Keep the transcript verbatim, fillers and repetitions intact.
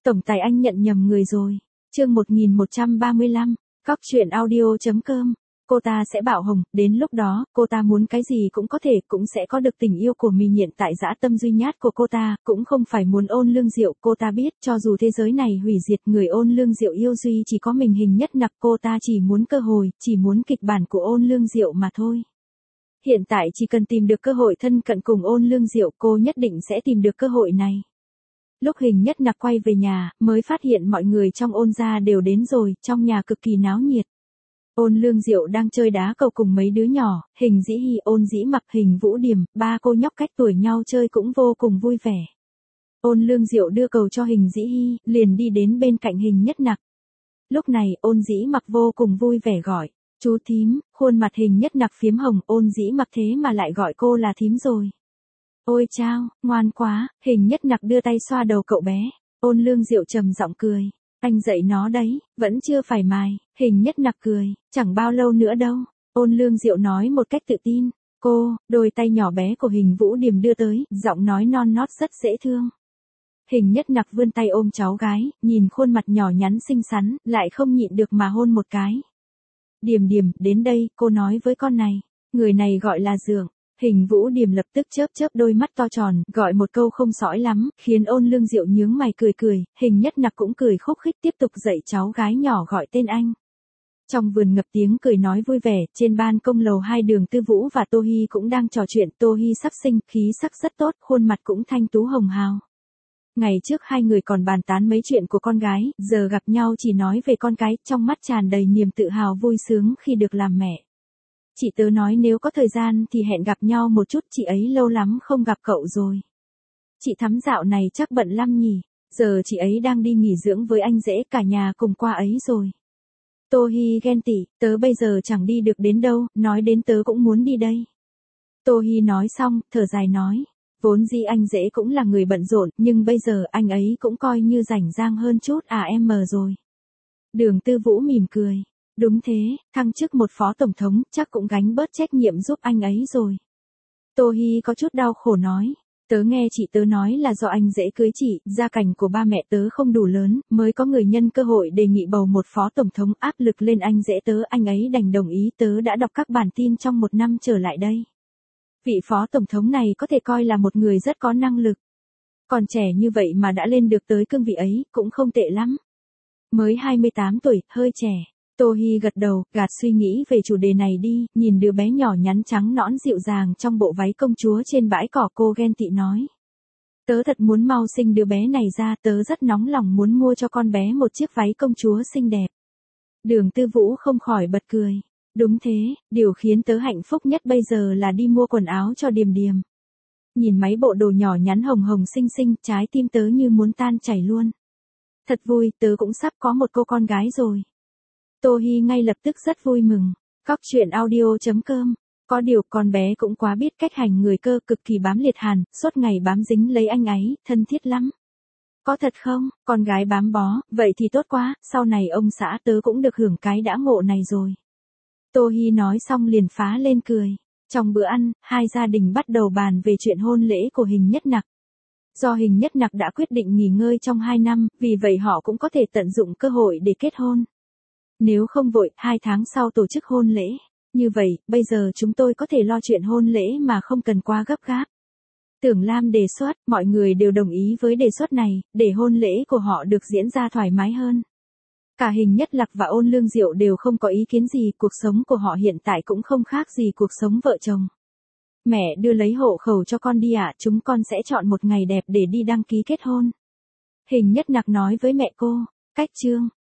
Tổng tài anh nhận nhầm người rồi. Chương một nghìn một trăm ba mươi lăm, cóc truyện audio chấm com. Cô ta sẽ bạo hồng, đến lúc đó, cô ta muốn cái gì cũng có thể, cũng sẽ có được tình yêu của mình hiện tại dã tâm duy nhất của cô ta, cũng không phải muốn Ôn Lương Diệu, cô ta biết, cho dù thế giới này hủy diệt, người Ôn Lương Diệu yêu duy chỉ có mình Hình Nhất Nặc, cô ta chỉ muốn cơ hội, chỉ muốn kịch bản của Ôn Lương Diệu mà thôi. Hiện tại chỉ cần tìm được cơ hội thân cận cùng Ôn Lương Diệu, cô nhất định sẽ tìm được cơ hội này. Lúc Hình Nhất Nặc quay về nhà, mới phát hiện mọi người trong Ôn gia đều đến rồi, trong nhà cực kỳ náo nhiệt. Ôn Lương Diệu đang chơi đá cầu cùng mấy đứa nhỏ, Hình Dĩ Hi, Ôn Dĩ Mặc, Hình Vũ Điềm, ba cô nhóc cách tuổi nhau chơi cũng vô cùng vui vẻ. Ôn Lương Diệu đưa cầu cho Hình Dĩ Hi, liền đi đến bên cạnh Hình Nhất Nặc. Lúc này, Ôn Dĩ Mặc vô cùng vui vẻ gọi, chú thím, khuôn mặt Hình Nhất Nặc phiếm hồng, Ôn Dĩ Mặc thế mà lại gọi cô là thím rồi. Ôi chao, ngoan quá, Hình Nhất Nặc đưa tay xoa đầu cậu bé. Ôn Lương Diệu trầm giọng cười. Anh dạy nó đấy, vẫn chưa phải mài. Hình Nhất Nặc cười, chẳng bao lâu nữa đâu. Ôn Lương Diệu nói một cách tự tin. Cô, đôi tay nhỏ bé của Hình Vũ Điềm đưa tới, giọng nói non nót rất dễ thương. Hình Nhất Nặc vươn tay ôm cháu gái, nhìn khuôn mặt nhỏ nhắn xinh xắn, lại không nhịn được mà hôn một cái. Điềm Điềm, đến đây, cô nói với con này. Người này gọi là Dượng. Hình Vũ Điềm lập tức chớp chớp đôi mắt to tròn, gọi một câu không sõi lắm, khiến Ôn Lương Diệu nhướng mày cười cười, Hình Nhất Nặc cũng cười khúc khích tiếp tục dạy cháu gái nhỏ gọi tên anh. Trong vườn ngập tiếng cười nói vui vẻ, trên ban công lầu hai Đường Tư Vũ và Tô Hi cũng đang trò chuyện, Tô Hi sắp sinh, khí sắc rất tốt, khuôn mặt cũng thanh tú hồng hào. Ngày trước hai người còn bàn tán mấy chuyện của con gái, giờ gặp nhau chỉ nói về con cái, trong mắt tràn đầy niềm tự hào vui sướng khi được làm mẹ. Chị tớ nói nếu có thời gian thì hẹn gặp nhau một chút, chị ấy lâu lắm không gặp cậu rồi. Chị Thắm dạo này chắc bận lắm nhỉ, giờ chị ấy đang đi nghỉ dưỡng với anh rể, cả nhà cùng qua ấy rồi. Tô Hi ghen tị, tớ bây giờ chẳng đi được đến đâu, nói đến tớ cũng muốn đi đây. Tô Hi nói xong, thở dài nói, vốn dĩ anh rể cũng là người bận rộn, nhưng bây giờ anh ấy cũng coi như rảnh rang hơn chút à em mờ rồi. Đường Tư Vũ mỉm cười. Đúng thế, thăng chức một phó tổng thống, chắc cũng gánh bớt trách nhiệm giúp anh ấy rồi. Tô Hi có chút đau khổ nói, tớ nghe chị tớ nói là do anh dễ cưới chị, gia cảnh của ba mẹ tớ không đủ lớn, mới có người nhân cơ hội đề nghị bầu một phó tổng thống, áp lực lên anh dễ tớ, anh ấy đành đồng ý, tớ đã đọc các bản tin trong một năm trở lại đây. Vị phó tổng thống này có thể coi là một người rất có năng lực. Còn trẻ như vậy mà đã lên được tới cương vị ấy, cũng không tệ lắm. Mới hai mươi tám tuổi, hơi trẻ. Tô Hi gật đầu, gạt suy nghĩ về chủ đề này đi, nhìn đứa bé nhỏ nhắn trắng nõn dịu dàng trong bộ váy công chúa trên bãi cỏ, cô ghen tị nói. Tớ thật muốn mau sinh đứa bé này ra, tớ rất nóng lòng muốn mua cho con bé một chiếc váy công chúa xinh đẹp. Đường Tư Vũ không khỏi bật cười. Đúng thế, điều khiến tớ hạnh phúc nhất bây giờ là đi mua quần áo cho Điềm Điềm. Nhìn mấy bộ đồ nhỏ nhắn hồng hồng xinh xinh, trái tim tớ như muốn tan chảy luôn. Thật vui, tớ cũng sắp có một cô con gái rồi. Tô Hi ngay lập tức rất vui mừng. Cóc truyện audio chấm com. Có điều con bé cũng quá biết cách hành người cơ, cực kỳ bám liệt hàn, suốt ngày bám dính lấy anh ấy, thân thiết lắm. Có thật không, con gái bám bó, vậy thì tốt quá, sau này ông xã tớ cũng được hưởng cái đã ngộ này rồi. Tô Hi nói xong liền phá lên cười. Trong bữa ăn, hai gia đình bắt đầu bàn về chuyện hôn lễ của Hình Nhất Nặc. Do Hình Nhất Nặc đã quyết định nghỉ ngơi trong hai năm, vì vậy họ cũng có thể tận dụng cơ hội để kết hôn. Nếu không vội, hai tháng sau tổ chức hôn lễ. Như vậy, bây giờ chúng tôi có thể lo chuyện hôn lễ mà không cần quá gấp gáp. Tưởng Lam đề xuất, mọi người đều đồng ý với đề xuất này, để hôn lễ của họ được diễn ra thoải mái hơn. Cả Hình Nhất Nặc và Ôn Lương Diệu đều không có ý kiến gì, cuộc sống của họ hiện tại cũng không khác gì cuộc sống vợ chồng. Mẹ đưa lấy hộ khẩu cho con đi ạ, chúng con sẽ chọn một ngày đẹp để đi đăng ký kết hôn. Hình Nhất Nặc nói với mẹ cô, cách chương.